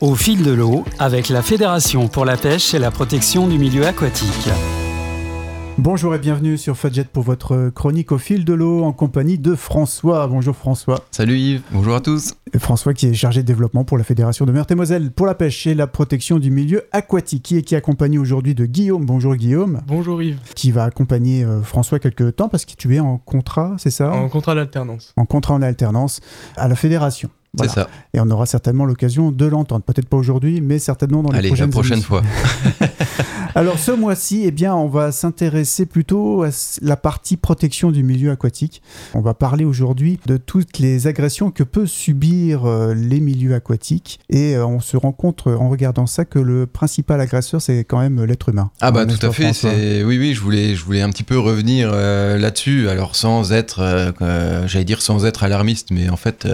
Au fil de l'eau, avec la Fédération pour la pêche et la protection du milieu aquatique. Bonjour et bienvenue sur Fadjet pour votre chronique Au fil de l'eau en compagnie de François. Bonjour François. Salut Yves, bonjour à tous. François qui est chargé de développement pour la Fédération de Meurthe-et-Moselle pour la pêche et la protection du milieu aquatique qui est accompagné aujourd'hui de Guillaume. Bonjour Guillaume. Bonjour Yves. Qui va accompagner François quelques temps parce que tu es en contrat, c'est ça ? En contrat d'alternance. En contrat en alternance à la Fédération. Voilà. C'est ça. Et on aura certainement l'occasion de l'entendre. Peut-être pas aujourd'hui, mais certainement dans les prochaines prochaine émissions. fois. Alors ce mois-ci, eh bien, on va s'intéresser plutôt à la partie protection du milieu aquatique. On va parler aujourd'hui de toutes les agressions que peuvent subir les milieux aquatiques. Et on se rend compte en regardant ça que le principal agresseur, c'est quand même l'être humain. Ah bah tout à fait. Oui, je voulais un petit peu revenir là-dessus. Alors sans être alarmiste, mais en fait...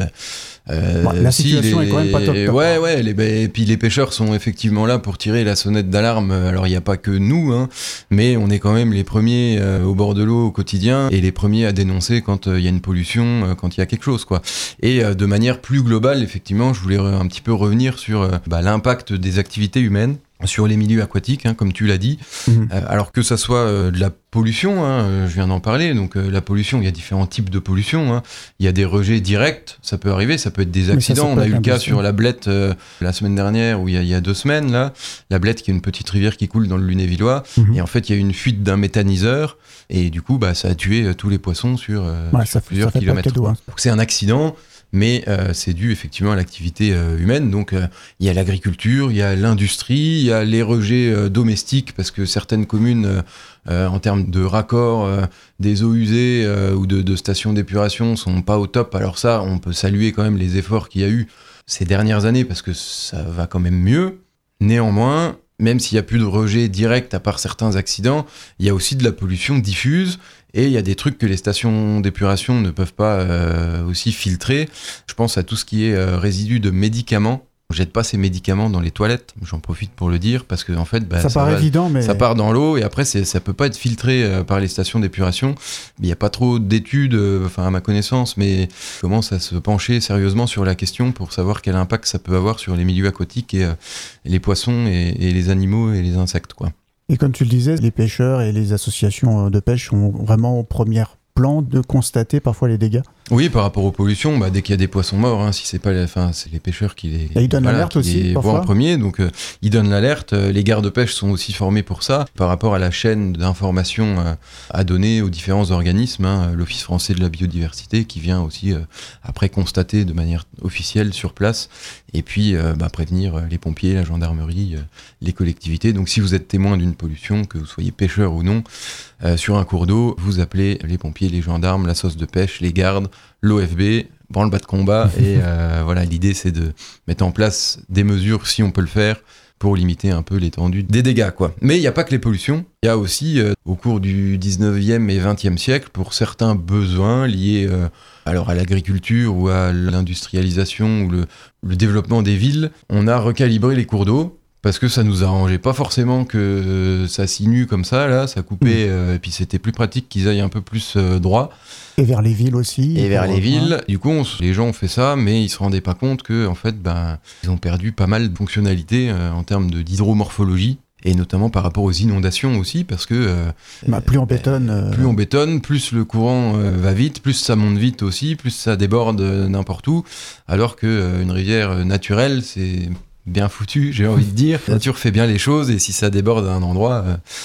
la situation est quand même pas top. Ouais, et puis les pêcheurs sont effectivement là pour tirer la sonnette d'alarme. Alors il n'y a pas que nous, mais on est quand même les premiers au bord de l'eau au quotidien et les premiers à dénoncer quand il y a une pollution, quand il y a quelque chose, quoi. Et de manière plus globale, effectivement, je voulais un petit peu revenir sur l'impact des activités humaines sur les milieux aquatiques, comme tu l'as dit. Alors que ça soit de la pollution, je viens d'en parler, donc la pollution, il y a différents types de pollution. Il y a des rejets directs, ça peut arriver, ça peut être des accidents. On a eu le cas sur la Blette la semaine dernière, ou il y a 2 semaines, là, la Blette qui est une petite rivière qui coule dans le Lunévillois, et en fait il y a eu une fuite d'un méthaniseur, et du coup ça a tué tous les poissons sur plusieurs kilomètres. Donc c'est un accident, mais c'est dû effectivement à l'activité humaine. Donc il y a l'agriculture, il y a l'industrie, il y a les rejets domestiques, parce que certaines communes, en termes de raccords des eaux usées ou de stations d'épuration, sont pas au top. Alors ça, on peut saluer quand même les efforts qu'il y a eu ces dernières années, parce que ça va quand même mieux. Néanmoins, même s'il n'y a plus de rejet direct à part certains accidents, il y a aussi de la pollution diffuse. Et il y a des trucs que les stations d'épuration ne peuvent pas aussi filtrer. Je pense à tout ce qui est résidus de médicaments. On ne jette pas ces médicaments dans les toilettes, j'en profite pour le dire, parce que en fait, évident, mais... ça part dans l'eau et après ça ne peut pas être filtré par les stations d'épuration. Il n'y a pas trop d'études, à ma connaissance, mais on commence à se pencher sérieusement sur la question pour savoir quel impact ça peut avoir sur les milieux aquatiques et les poissons et les animaux et les insectes, quoi. Et comme tu le disais, les pêcheurs et les associations de pêche sont vraiment au premier plan de constater parfois les dégâts. Oui, par rapport aux pollutions, dès qu'il y a des poissons morts, si c'est pas, c'est les pêcheurs qui les, ils donnent l'alerte aussi, voient en premier, donc ils donnent l'alerte. Les gardes-pêche sont aussi formés pour ça, par rapport à la chaîne d'information à donner aux différents organismes, l'Office français de la biodiversité qui vient aussi après constater de manière officielle sur place, et puis prévenir les pompiers, la gendarmerie, les collectivités. Donc si vous êtes témoin d'une pollution, que vous soyez pêcheur ou non, sur un cours d'eau, vous appelez les pompiers, les gendarmes, la sauce de pêche, les gardes, l'OFB, branle-bas de combat, et l'idée c'est de mettre en place des mesures, si on peut le faire, pour limiter un peu l'étendue des dégâts, quoi. Mais il n'y a pas que les pollutions, il y a aussi, au cours du 19e et 20e siècle, pour certains besoins liés à l'agriculture ou à l'industrialisation ou le développement des villes, on a recalibré les cours d'eau, parce que ça nous arrangeait pas forcément que ça sinue comme ça, là, ça coupait, et puis c'était plus pratique qu'ils aillent un peu plus droit. Et vers les villes aussi. Et vers les villes. Du coup, les gens ont fait ça, mais ils se rendaient pas compte que, en fait, ils ont perdu pas mal de fonctionnalités en termes d'hydromorphologie. Et notamment par rapport aux inondations aussi, parce que plus on bétonne, plus le courant va vite, plus ça monte vite aussi, plus ça déborde n'importe où, alors que une rivière naturelle, c'est bien foutu, j'ai envie de dire. La nature fait bien les choses, et si ça déborde à un endroit,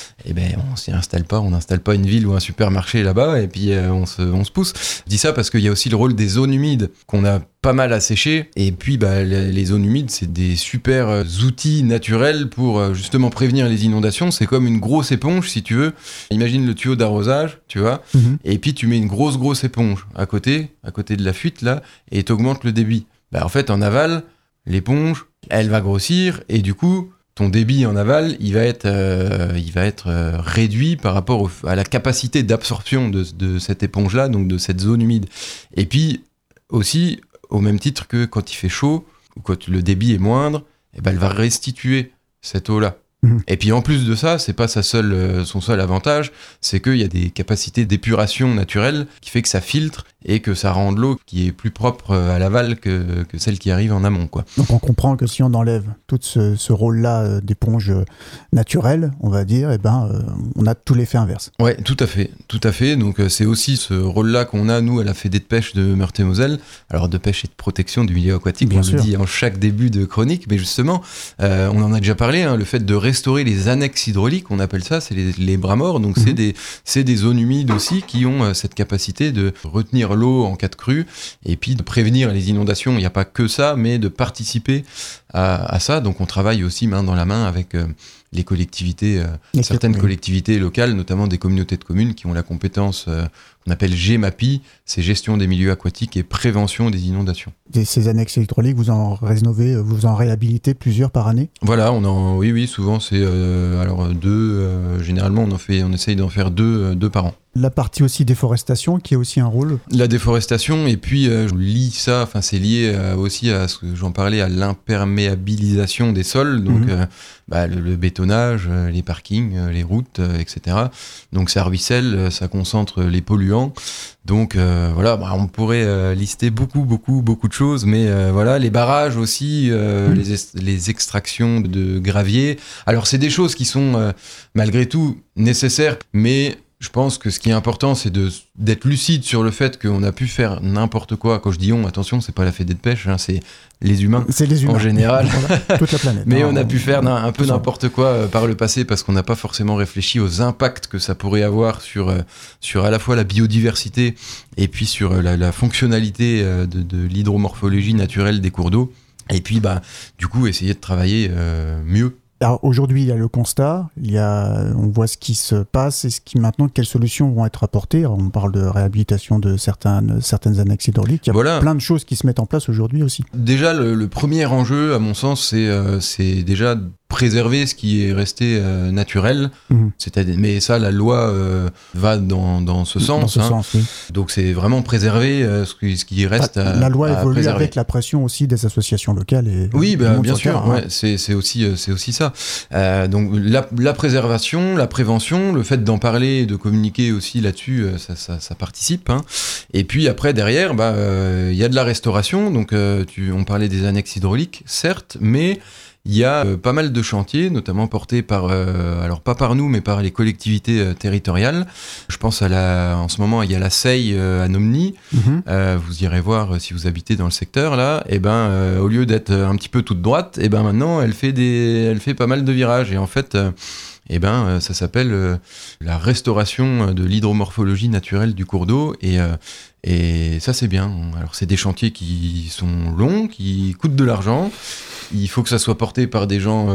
on s'y installe pas, on n'installe pas une ville ou un supermarché là-bas, et puis on se pousse. Je dis ça parce qu'il y a aussi le rôle des zones humides qu'on a pas mal asséchées, et puis les zones humides, c'est des super outils naturels pour justement prévenir les inondations. C'est comme une grosse éponge, si tu veux. Imagine le tuyau d'arrosage, tu vois, et puis tu mets une grosse éponge à côté de la fuite là, et t'augmentes le débit. En fait, en aval, l'éponge, elle va grossir, et du coup, ton débit en aval, il va être réduit par rapport à la capacité d'absorption de cette éponge-là, donc de cette zone humide. Et puis, aussi, au même titre que quand il fait chaud, ou quand le débit est moindre, elle va restituer cette eau-là. Et puis en plus de ça, c'est pas son seul avantage, c'est qu'il y a des capacités d'épuration naturelle qui fait que ça filtre et que ça rend de l'eau qui est plus propre à l'aval que celle qui arrive en amont, quoi. Donc on comprend que si on enlève tout ce rôle-là d'éponge naturelle, on va dire, on a tout l'effet inverse. Ouais, tout à fait. Donc c'est aussi ce rôle-là qu'on a, nous, à la Fédé de pêche de Meurthe-et-Moselle, alors de pêche et de protection du milieu aquatique, Bien on sûr. le dit en chaque début de chronique, mais justement, on en a déjà parlé, hein, le fait de restaurer les annexes hydrauliques, on appelle ça, c'est les bras morts, donc c'est des zones humides aussi qui ont cette capacité de retenir l'eau en cas de crue, et puis de prévenir les inondations. Il n'y a pas que ça, mais de participer à ça. Donc on travaille aussi main dans la main avec les collectivités, certaines collectivités locales, notamment des communautés de communes qui ont la compétence qu'on appelle GEMAPI, c'est gestion des milieux aquatiques et prévention des inondations. Ces annexes hydrauliques, vous en rénovez, vous en réhabilitez plusieurs par année ? Voilà, oui, souvent c'est deux. Généralement, on essaye d'en faire deux par an. La partie aussi déforestation qui a aussi un rôle. La déforestation, et puis je lis ça, enfin c'est lié aussi à ce que j'en parlais, à l'imperméabilisation des sols, donc le bétonnage, les parkings, les routes, etc. Donc ça ruisselle, ça concentre les polluants. Donc on pourrait lister beaucoup de choses, mais les barrages aussi, les extractions de gravier. Alors c'est des choses qui sont malgré tout nécessaires, mais je pense que ce qui est important, c'est d'être lucide sur le fait qu'on a pu faire n'importe quoi. Quand je dis on, attention, c'est pas la Fédé de pêche, hein, c'est les humains. C'est les humains en général. Toute la planète. Mais on a pu faire un peu n'importe quoi par le passé parce qu'on n'a pas forcément réfléchi aux impacts que ça pourrait avoir sur à la fois la biodiversité et puis sur la fonctionnalité de l'hydromorphologie naturelle des cours d'eau. Et puis, du coup, essayer de travailler mieux. Alors aujourd'hui, il y a le constat, on voit ce qui se passe et quelles solutions vont être apportées. Alors, on parle de réhabilitation de certaines annexes hydrauliques. Il y a plein de choses qui se mettent en place aujourd'hui aussi. Déjà, le premier enjeu, à mon sens, c'est déjà préserver ce qui est resté naturel. Mais ça, la loi va dans ce sens. Oui. Donc c'est vraiment préserver ce qui reste à la loi évolue préserver. avec la pression aussi des associations locales. Oui, bien sûr, c'est aussi ça. Donc la préservation, la prévention, le fait d'en parler et de communiquer aussi là-dessus, ça participe. Hein. Et puis après, derrière, y a de la restauration. Donc on parlait des annexes hydrauliques, certes, mais il y a pas mal de chantiers, notamment portés par, alors pas par nous, mais par les collectivités territoriales. Je pense en ce moment, il y a la Seille à Nomny. Vous irez voir si vous habitez dans le secteur là. Et au lieu d'être un petit peu toute droite, maintenant elle fait pas mal de virages. Et en fait, ça s'appelle la restauration de l'hydromorphologie naturelle du cours d'eau. Et ça, c'est bien. Alors, c'est des chantiers qui sont longs, qui coûtent de l'argent. Il faut que ça soit porté par des gens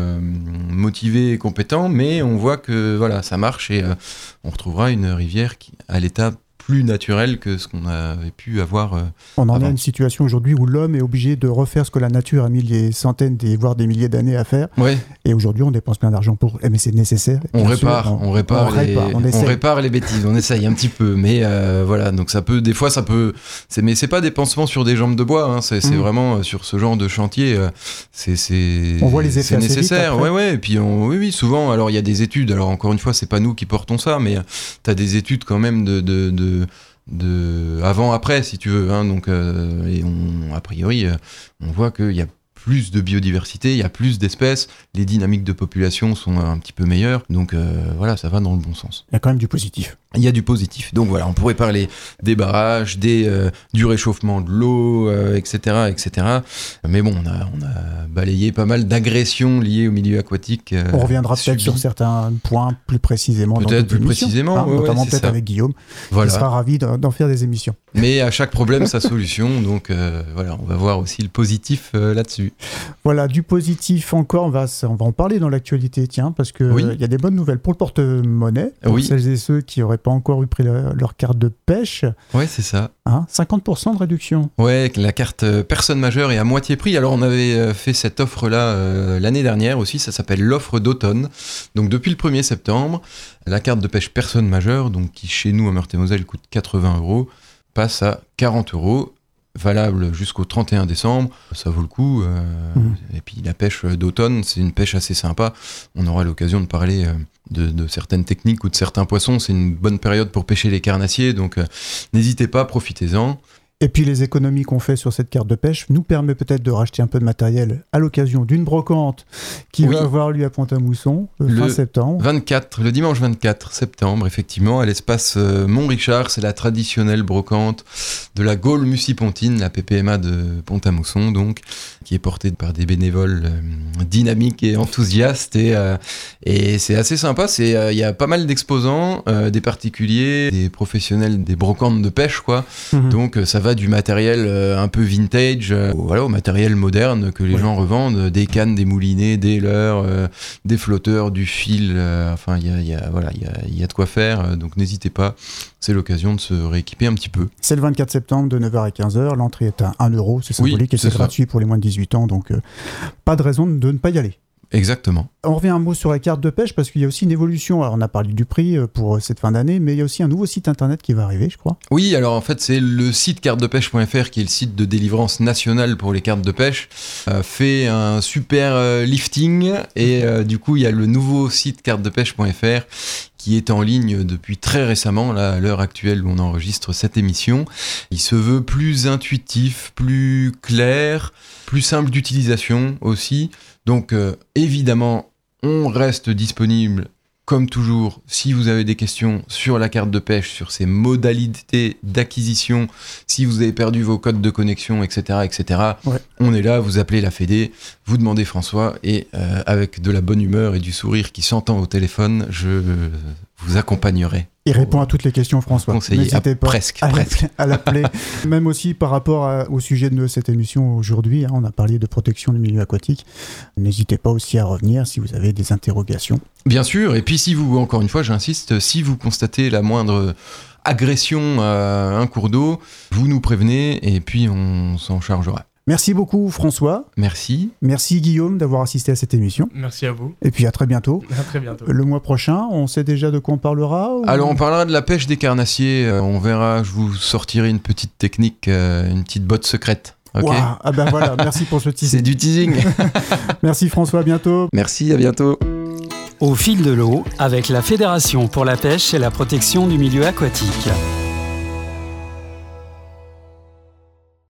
motivés et compétents, mais on voit que ça marche et on retrouvera une rivière qui à l'état plus naturel que ce qu'on avait pu avoir On en avant. a une situation aujourd'hui où l'homme est obligé de refaire ce que la nature a mis des centaines, voire des milliers d'années à faire. Ouais. Et aujourd'hui, on dépense plein d'argent pour... Mais c'est nécessaire. On répare les bêtises, on essaye un petit peu. Mais donc mais c'est pas des pansements sur des jambes de bois, hein, c'est vraiment sur ce genre de chantier, on voit les effets c'est nécessaire. Assez vite après. Et puis oui, souvent, alors il y a des études, alors encore une fois, c'est pas nous qui portons ça, mais t'as des études quand même de avant-après, si tu veux, hein, donc a priori, on voit qu'il y a plus de biodiversité, il y a plus d'espèces, les dynamiques de population sont un petit peu meilleures, donc ça va dans le bon sens. Il y a quand même du positif. Il y a du positif. Donc on pourrait parler des barrages, du réchauffement de l'eau, etc. Mais bon, on a balayé pas mal d'agressions liées au milieu aquatique. On reviendra peut-être sur certains points plus précisément. Peut-être plus précisément, notamment peut-être avec Guillaume, qui sera ravi d'en faire des émissions. Mais à chaque problème, sa solution. Donc on va voir aussi le positif là-dessus. Voilà, du positif encore, on va en parler dans l'actualité, parce qu'il y a des bonnes nouvelles pour le porte-monnaie, pour celles et ceux qui n'auraient pas encore eu pris leur carte de pêche. Ouais, c'est ça. 50% de réduction. Ouais, la carte personne majeure est à moitié prix. Alors on avait fait cette offre-là l'année dernière aussi, ça s'appelle l'offre d'automne. Donc depuis le 1er septembre, la carte de pêche personne majeure, donc qui chez nous à Meurthe-et-Moselle coûte 80 €, passe à 40 €. valable jusqu'au 31 décembre. Ça vaut le coup. Et puis la pêche d'automne, c'est une pêche assez sympa. On aura l'occasion de parler de certaines techniques ou de certains poissons. C'est une bonne période pour pêcher les carnassiers, donc n'hésitez pas, profitez-en. Et puis les économies qu'on fait sur cette carte de pêche nous permet peut-être de racheter un peu de matériel à l'occasion d'une brocante qui va avoir lieu à Pont-à-Mousson fin septembre. Le dimanche 24 septembre, effectivement, à l'espace Mont-Richard. C'est la traditionnelle brocante de la Gaule Mucipontine, la PPMA de Pont-à-Mousson, donc, qui est portée par des bénévoles dynamiques et enthousiastes. Et c'est assez sympa. Il y a pas mal d'exposants, des particuliers, des professionnels des brocantes de pêche, quoi. Donc ça va du matériel un peu vintage au matériel moderne que les gens revendent, des cannes, des moulinets, des leurres, des flotteurs, du fil, enfin il y a de quoi faire, donc n'hésitez pas, c'est l'occasion de se rééquiper un petit peu. C'est le 24 septembre de 9h à 15h, l'entrée est à 1€, c'est symbolique et c'est gratuit pour les moins de 18 ans, donc pas de raison de ne pas y aller. Exactement. On revient un mot sur la carte de pêche parce qu'il y a aussi une évolution. Alors on a parlé du prix pour cette fin d'année, mais il y a aussi un nouveau site internet qui va arriver, je crois. Oui, alors en fait c'est le site cartedepêche.fr qui est le site de délivrance nationale pour les cartes de pêche, fait un super lifting et du coup il y a le nouveau site cartedepêche.fr qui est en ligne depuis très récemment, là, à l'heure actuelle où on enregistre cette émission. Il se veut plus intuitif, plus clair, plus simple d'utilisation aussi. Donc évidemment, on reste disponible comme toujours si vous avez des questions sur la carte de pêche, sur ses modalités d'acquisition, si vous avez perdu vos codes de connexion, etc. Ouais. On est là, vous appelez la Fédé, vous demandez François et avec de la bonne humeur et du sourire qui s'entend au téléphone, je vous accompagnerai. Il répond à toutes les questions, François. N'hésitez pas à l'appeler. Même aussi par rapport au sujet de cette émission aujourd'hui, on a parlé de protection du milieu aquatique. N'hésitez pas aussi à revenir si vous avez des interrogations. Bien sûr, et puis si vous, encore une fois, j'insiste, si vous constatez la moindre agression à un cours d'eau, vous nous prévenez et puis on s'en chargera. Merci beaucoup François. Merci. Merci Guillaume d'avoir assisté à cette émission. Merci à vous. Et puis à très bientôt. À très bientôt. Le mois prochain, on sait déjà de quoi on parlera Alors on parlera de la pêche des carnassiers. On verra, je vous sortirai une petite technique, une petite botte secrète. Okay. Wow. Ah ben voilà, merci pour ce teasing. C'est du teasing. Merci François, à bientôt. Merci, à bientôt. Au fil de l'eau, avec la Fédération pour la pêche et la protection du milieu aquatique.